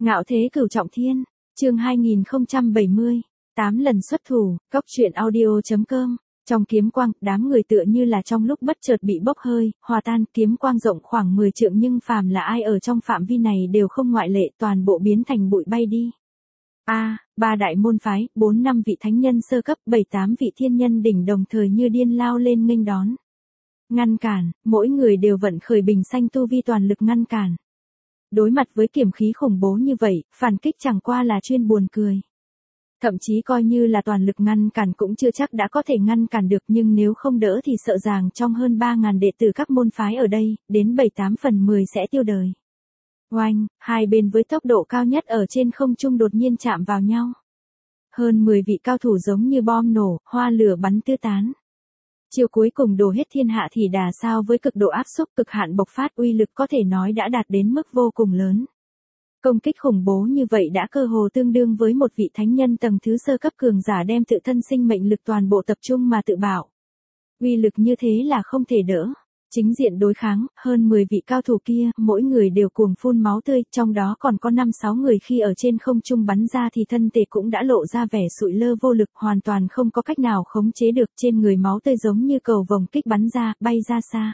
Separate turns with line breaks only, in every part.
Ngạo thế cửu trọng thiên, chương 2070, 8 lần xuất thủ, cóc truyện audio.com. Trong kiếm quang, đám người tựa như là trong lúc bất chợt bị bốc hơi, hòa tan, kiếm quang rộng khoảng 10 trượng nhưng phàm là ai ở trong phạm vi này đều không ngoại lệ, toàn bộ biến thành bụi bay đi. Ba đại môn phái, 4-5 vị thánh nhân sơ cấp, 7-8 vị thiên nhân đỉnh đồng thời như điên lao lên nghênh đón. Ngăn cản, mỗi người đều vận khởi bình xanh tu vi toàn lực ngăn cản. Đối mặt với kiểm khí khủng bố như vậy, phản kích chẳng qua là chuyên buồn cười. Thậm chí coi như là toàn lực ngăn cản cũng chưa chắc đã có thể ngăn cản được, nhưng nếu không đỡ thì sợ rằng trong hơn 3.000 đệ tử các môn phái ở đây, đến 7-8 phần 10 sẽ tiêu đời. Oanh, hai bên với tốc độ cao nhất ở trên không trung đột nhiên chạm vào nhau. Hơn 10 vị cao thủ giống như bom nổ, hoa lửa bắn tứ tán. Chiều cuối cùng đổ hết thiên hạ thì đà sao với cực độ áp xúc cực hạn bộc phát, uy lực có thể nói đã đạt đến mức vô cùng lớn. Công kích khủng bố như vậy đã cơ hồ tương đương với một vị thánh nhân tầng thứ sơ cấp cường giả đem tự thân sinh mệnh lực toàn bộ tập trung mà tự bảo. Uy lực như thế là không thể đỡ. Chính diện đối kháng, hơn 10 vị cao thủ kia, mỗi người đều cuồng phun máu tươi, trong đó còn có 5-6 người khi ở trên không trung bắn ra thì thân thể cũng đã lộ ra vẻ sụi lơ vô lực, hoàn toàn không có cách nào khống chế được, trên người máu tươi giống như cầu vồng kích bắn ra, bay ra xa.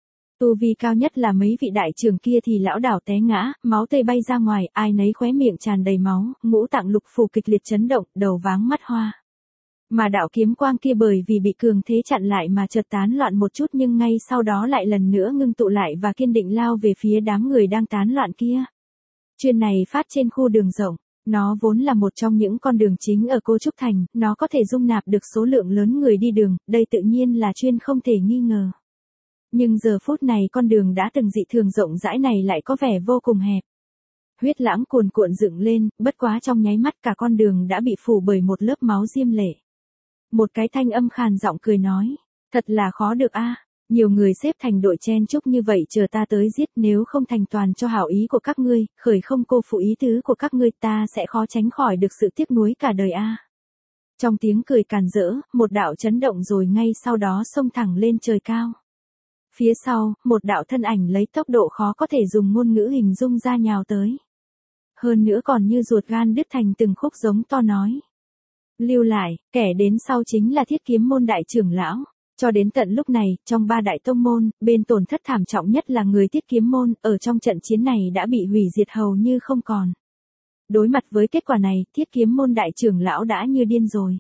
Tu vi cao nhất là mấy vị đại trưởng kia thì lão đảo té ngã, máu tươi bay ra ngoài, ai nấy khóe miệng tràn đầy máu, ngũ tạng lục phủ kịch liệt chấn động, đầu váng mắt hoa. Mà đạo kiếm quang kia bởi vì bị cường thế chặn lại mà chợt tán loạn một chút nhưng ngay sau đó lại lần nữa ngưng tụ lại và kiên định lao về phía đám người đang tán loạn kia. Chuyên này phát trên khu đường rộng, nó vốn là một trong những con đường chính ở Cô Trúc Thành, nó có thể dung nạp được số lượng lớn người đi đường, đây tự nhiên là chuyên không thể nghi ngờ. Nhưng giờ phút này con đường đã từng dị thường rộng rãi này lại có vẻ vô cùng hẹp. Huyết lãng cuồn cuộn dựng lên, bất quá trong nháy mắt cả con đường đã bị phủ bởi một lớp máu diêm lệ. Một cái thanh âm khàn giọng cười nói, thật là khó được a, nhiều người xếp thành đội chen chúc như vậy chờ ta tới giết, nếu không thành toàn cho hảo ý của các ngươi, khởi không cô phụ ý tứ của các ngươi, ta sẽ khó tránh khỏi được sự tiếc nuối cả đời a. Trong tiếng cười càn rỡ, một đạo chấn động rồi ngay sau đó xông thẳng lên trời cao. Phía sau, một đạo thân ảnh lấy tốc độ khó có thể dùng ngôn ngữ hình dung ra nhào tới. Hơn nữa còn như ruột gan đứt thành từng khúc giống to nói. Lưu lại, kẻ đến sau chính là Thiết Kiếm môn đại trưởng lão. Cho đến tận lúc này, trong 3 đại tông môn, bên tổn thất thảm trọng nhất là người Thiết Kiếm môn, ở trong trận chiến này đã bị hủy diệt hầu như không còn. Đối mặt với kết quả này, Thiết Kiếm môn đại trưởng lão đã như điên rồi.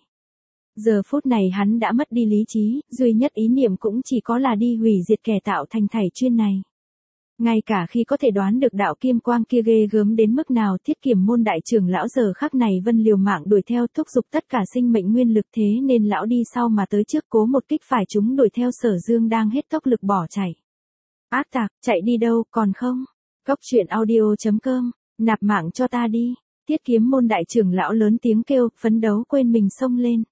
Giờ phút này hắn đã mất đi lý trí, duy nhất ý niệm cũng chỉ có là đi hủy diệt kẻ tạo thành thảy chuyên này. Ngay cả khi có thể đoán được đạo kim quang kia ghê gớm đến mức nào, Thiết Kiếm môn đại trưởng lão giờ khắc này vẫn liều mạng đuổi theo, thúc giục tất cả sinh mệnh nguyên lực, thế nên lão đi sau mà tới trước cố một kích phải chúng đuổi theo Sở Dương đang hết tốc lực bỏ chạy. Ác tặc, chạy đi đâu, còn không? Cóc truyện audio.com, nạp mạng cho ta đi. Thiết Kiếm môn đại trưởng lão lớn tiếng kêu, phấn đấu quên mình xông lên.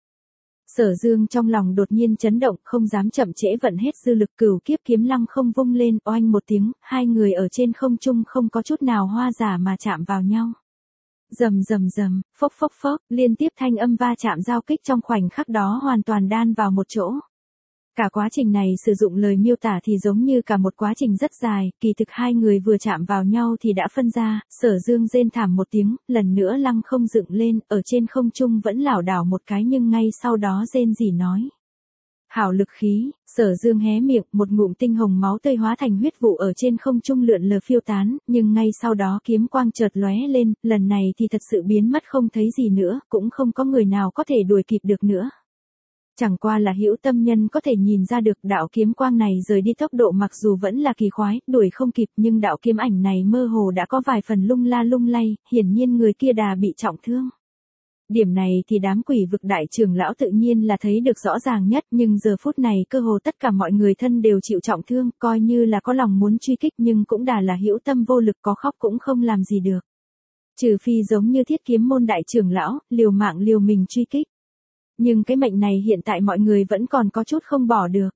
Sở Dương trong lòng đột nhiên chấn động, không dám chậm trễ vận hết dư lực, cửu kiếp kiếm lăng không vung lên, oanh một tiếng, hai người ở trên không trung không có chút nào hoa giả mà chạm vào nhau. Rầm rầm rầm, phốc phốc phốc, liên tiếp thanh âm va chạm giao kích trong khoảnh khắc đó hoàn toàn đan vào một chỗ. Cả quá trình này sử dụng lời miêu tả thì giống như cả một quá trình rất dài, kỳ thực hai người vừa chạm vào nhau thì đã phân ra, Sở Dương rên thảm một tiếng, lần nữa lăng không dựng lên, ở trên không trung vẫn lảo đảo một cái nhưng ngay sau đó rên rỉ nói. Hảo lực khí, Sở Dương hé miệng, một ngụm tinh hồng máu tươi hóa thành huyết vụ ở trên không trung lượn lờ phiêu tán, nhưng ngay sau đó kiếm quang chợt lóe lên, lần này thì thật sự biến mất không thấy gì nữa, cũng không có người nào có thể đuổi kịp được nữa. Chẳng qua là hữu tâm nhân có thể nhìn ra được đạo kiếm quang này rời đi tốc độ mặc dù vẫn là kỳ khoái, đuổi không kịp nhưng đạo kiếm ảnh này mơ hồ đã có vài phần lung la lung lay, hiển nhiên người kia đà bị trọng thương. Điểm này thì đám quỷ vực đại trưởng lão tự nhiên là thấy được rõ ràng nhất, nhưng giờ phút này cơ hồ tất cả mọi người thân đều chịu trọng thương, coi như là có lòng muốn truy kích nhưng cũng đà là hữu tâm vô lực, có khóc cũng không làm gì được. Trừ phi giống như Thiết Kiếm môn đại trưởng lão, liều mạng liều mình truy kích. Nhưng cái mệnh này hiện tại mọi người vẫn còn có chút không bỏ được.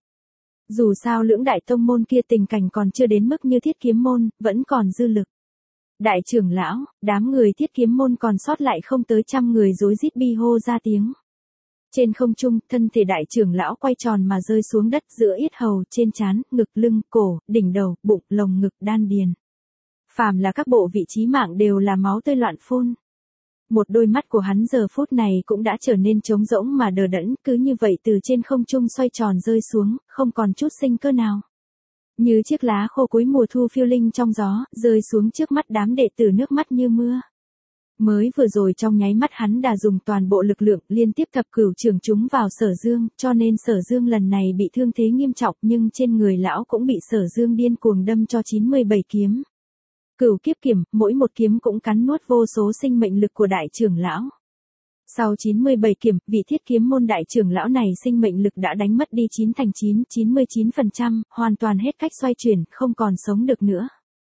Dù sao lưỡng đại tông môn kia tình cảnh còn chưa đến mức như Thiết Kiếm môn, vẫn còn dư lực. Đại trưởng lão, đám người Thiết Kiếm môn còn sót lại không tới 100 người rối rít bi hô ra tiếng. Trên không trung, thân thể đại trưởng lão quay tròn mà rơi xuống đất giữa yết hầu, trên trán, ngực, lưng, cổ, đỉnh đầu, bụng, lồng ngực, đan điền. Phàm là các bộ vị chí mạng đều là máu tươi loạn phun. Một đôi mắt của hắn giờ phút này cũng đã trở nên trống rỗng mà đờ đẫn, cứ như vậy từ trên không trung xoay tròn rơi xuống, không còn chút sinh cơ nào. Như chiếc lá khô cuối mùa thu phiêu linh trong gió, rơi xuống trước mắt đám đệ tử nước mắt như mưa. Mới vừa rồi trong nháy mắt hắn đã dùng toàn bộ lực lượng liên tiếp thập cửu trường chúng vào Sở Dương, cho nên Sở Dương lần này bị thương thế nghiêm trọng, nhưng trên người lão cũng bị Sở Dương điên cuồng đâm cho 97 kiếm. Cửu kiếp kiếm, mỗi một kiếm cũng cắn nuốt vô số sinh mệnh lực của đại trưởng lão. Sau 97 kiếm, vị Thiết Kiếm môn đại trưởng lão này sinh mệnh lực đã đánh mất đi 99%, hoàn toàn hết cách xoay chuyển, không còn sống được nữa.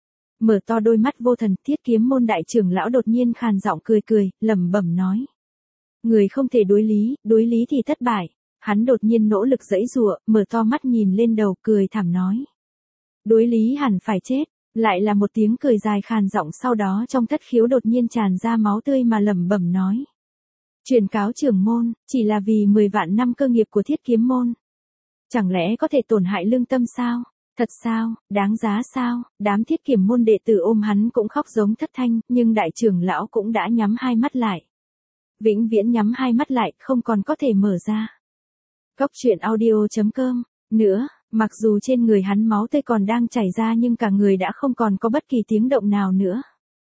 Mở to đôi mắt vô thần, Thiết Kiếm môn đại trưởng lão đột nhiên khàn giọng cười, lẩm bẩm nói: người không thể đối lý thì thất bại. Hắn đột nhiên nỗ lực giãy giụa, mở to mắt nhìn lên đầu, cười thảm nói: đối lý hẳn phải chết. Lại là một tiếng cười dài khàn giọng, sau đó trong thất khiếu đột nhiên tràn ra máu tươi mà lẩm bẩm nói: truyền cáo trưởng môn, chỉ là vì 10 vạn năm cơ nghiệp của Thiết Kiếm môn. Chẳng lẽ có thể tổn hại lương tâm sao? Thật sao, đáng giá sao? Đám Thiết Kiếm môn đệ tử ôm hắn cũng khóc giống thất thanh, nhưng đại trưởng lão cũng đã nhắm hai mắt lại. Vĩnh viễn nhắm hai mắt lại, không còn có thể mở ra. Cốc truyện audio.com. Nữa, mặc dù trên người hắn máu tươi còn đang chảy ra nhưng cả người đã không còn có bất kỳ tiếng động nào nữa.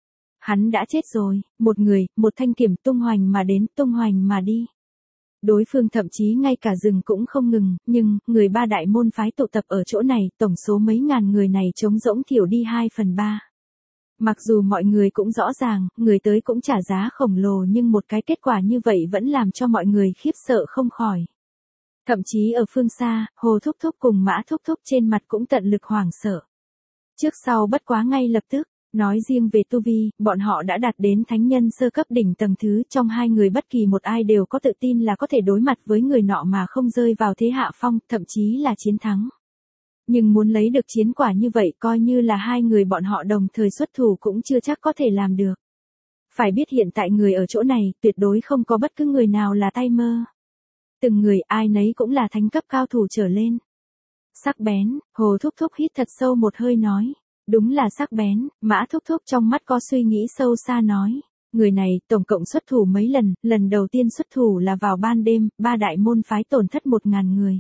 Hắn đã chết rồi, một người, một thanh kiếm tung hoành mà đến, tung hoành mà đi. Đối phương thậm chí ngay cả rừng cũng không ngừng, nhưng, người ba đại môn phái tụ tập ở chỗ này, tổng số mấy ngàn người này trống rỗng thiểu đi 2/3. Mặc dù mọi người cũng rõ ràng, người tới cũng trả giá khổng lồ nhưng một cái kết quả như vậy vẫn làm cho mọi người khiếp sợ không khỏi. Thậm chí ở phương xa, Hồ Thúc Thúc cùng Mã Thúc Thúc trên mặt cũng tận lực hoảng sợ. Trước sau bất quá ngay lập tức, nói riêng về tu vi, bọn họ đã đạt đến thánh nhân sơ cấp đỉnh tầng thứ, trong hai người bất kỳ một ai đều có tự tin là có thể đối mặt với người nọ mà không rơi vào thế hạ phong, thậm chí là chiến thắng. Nhưng muốn lấy được chiến quả như vậy coi như là hai người bọn họ đồng thời xuất thủ cũng chưa chắc có thể làm được. Phải biết hiện tại người ở chỗ này, tuyệt đối không có bất cứ người nào là tay mơ. Từng người ai nấy cũng là thánh cấp cao thủ trở lên. Sắc bén, Hồ Thúc Thúc hít thật sâu một hơi nói. Đúng là sắc bén, Mã Thúc Thúc trong mắt có suy nghĩ sâu xa nói. Người này tổng cộng xuất thủ mấy lần, lần đầu tiên xuất thủ là vào ban đêm, ba đại môn phái tổn thất 1000 người.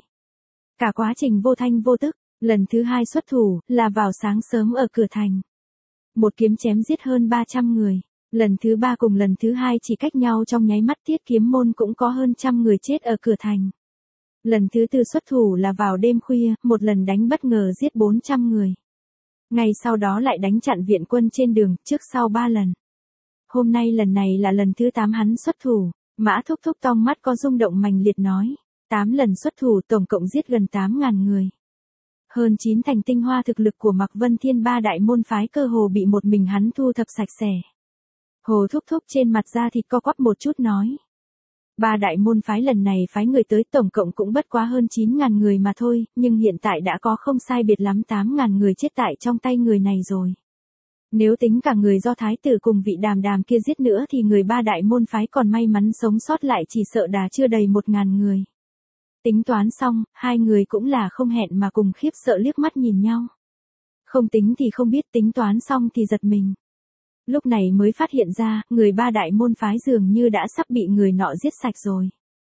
Cả quá trình vô thanh vô tức, lần thứ hai xuất thủ là vào sáng sớm ở cửa thành. Một kiếm chém giết hơn 300 người. Lần thứ ba cùng lần thứ hai chỉ cách nhau trong nháy mắt, Thiết Kiếm môn cũng có hơn 100 người chết ở cửa thành. Lần thứ tư xuất thủ là vào đêm khuya, một lần đánh bất ngờ giết 400 người. Ngay sau đó lại đánh chặn viện quân trên đường, trước sau 3 lần. Hôm nay lần này là lần thứ 8 hắn xuất thủ, Mã Thúc Thúc trong mắt có rung động mãnh liệt nói. 8 lần xuất thủ tổng cộng giết gần 8.000 người. Hơn 9 thành tinh hoa thực lực của Mạc Vân Thiên ba đại môn phái cơ hồ bị một mình hắn thu thập sạch sẽ. Hồ Thúc Thúc trên mặt da thịt co quắp một chút nói. Ba đại môn phái lần này phái người tới tổng cộng cũng bất quá hơn 9.000 người mà thôi, nhưng hiện tại đã có không sai biệt lắm 8.000 người chết tại trong tay người này rồi. Nếu tính cả người do thái tử cùng vị Đàm Đàm kia giết nữa thì người ba đại môn phái còn may mắn sống sót lại chỉ sợ đã chưa đầy 1.000 người. Tính toán xong, hai người cũng là không hẹn mà cùng khiếp sợ liếc mắt nhìn nhau. Không tính thì không biết, tính toán xong thì giật mình. Lúc này mới phát hiện ra, người ba đại môn phái dường như đã sắp bị người nọ giết sạch rồi.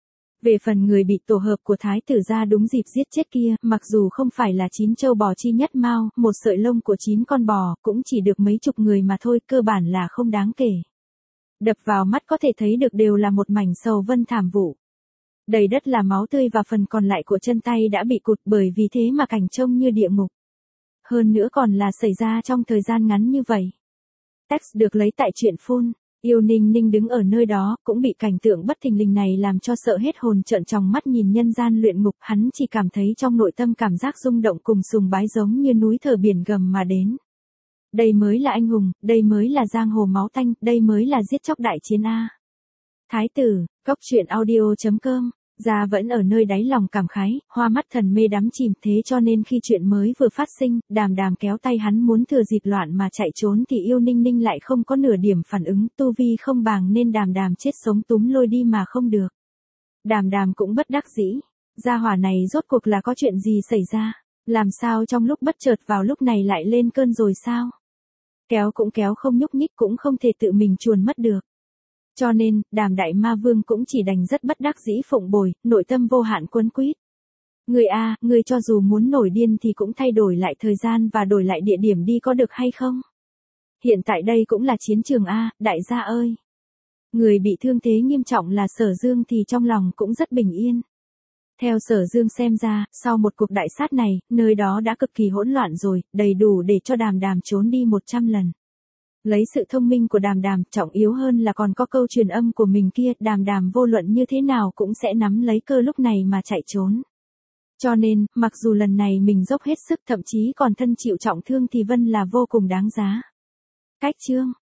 Về phần người bị tổ hợp của thái tử ra đúng dịp giết chết kia, mặc dù không phải là 9 châu bò chi nhất mao, một sợi lông của 9 con bò, cũng chỉ được mấy chục người mà thôi, cơ bản là không đáng kể. Đập vào mắt có thể thấy được đều là một mảnh sầu vân thảm vụ. Đầy đất là máu tươi và phần còn lại của chân tay đã bị cụt, bởi vì thế mà cảnh trông như địa ngục. Hơn nữa còn là xảy ra trong thời gian ngắn như vậy. Text được lấy tại truyện phun. Yêu Ninh Ninh đứng ở nơi đó, cũng bị cảnh tượng bất thình lình này làm cho sợ hết hồn, trợn tròng mắt nhìn nhân gian luyện ngục, hắn chỉ cảm thấy trong nội tâm cảm giác rung động cùng sùng bái giống như núi thở biển gầm mà đến. Đây mới là anh hùng, đây mới là giang hồ máu tanh, đây mới là giết chóc đại chiến A. Thái tử, cốc truyện audio.com. Gia vẫn ở nơi đáy lòng cảm khái, hoa mắt thần mê đắm chìm, thế cho nên khi chuyện mới vừa phát sinh, Đàm Đàm kéo tay hắn muốn thừa dịp loạn mà chạy trốn thì Yêu Ninh Ninh lại không có nửa điểm phản ứng, tu vi không bằng nên Đàm Đàm chết sống túm lôi đi mà không được. Đàm Đàm cũng bất đắc dĩ, gia hỏa này rốt cuộc là có chuyện gì xảy ra, làm sao trong lúc bất chợt vào lúc này lại lên cơn rồi sao? kéo cũng kéo không nhúc nhích, cũng không thể tự mình chuồn mất được. Cho nên, Đàm Đại Ma Vương cũng chỉ đành rất bất đắc dĩ phụng bồi, nội tâm vô hạn quấn quýt. Người a, người cho dù muốn nổi điên thì cũng thay đổi lại thời gian và đổi lại địa điểm đi có được hay không? Hiện tại đây cũng là chiến trường a, đại gia ơi. Người bị thương thế nghiêm trọng là Sở Dương thì trong lòng cũng rất bình yên. Theo Sở Dương xem ra, sau một cuộc đại sát này, nơi đó đã cực kỳ hỗn loạn rồi, đầy đủ để cho Đàm Đàm trốn đi 100 lần. Lấy sự thông minh của Đàm Đàm, trọng yếu hơn là còn có câu truyền âm của mình kia, Đàm Đàm vô luận như thế nào cũng sẽ nắm lấy cơ lúc này mà chạy trốn. Cho nên, mặc dù lần này mình dốc hết sức, thậm chí còn thân chịu trọng thương thì Vân là vô cùng đáng giá. Cách chương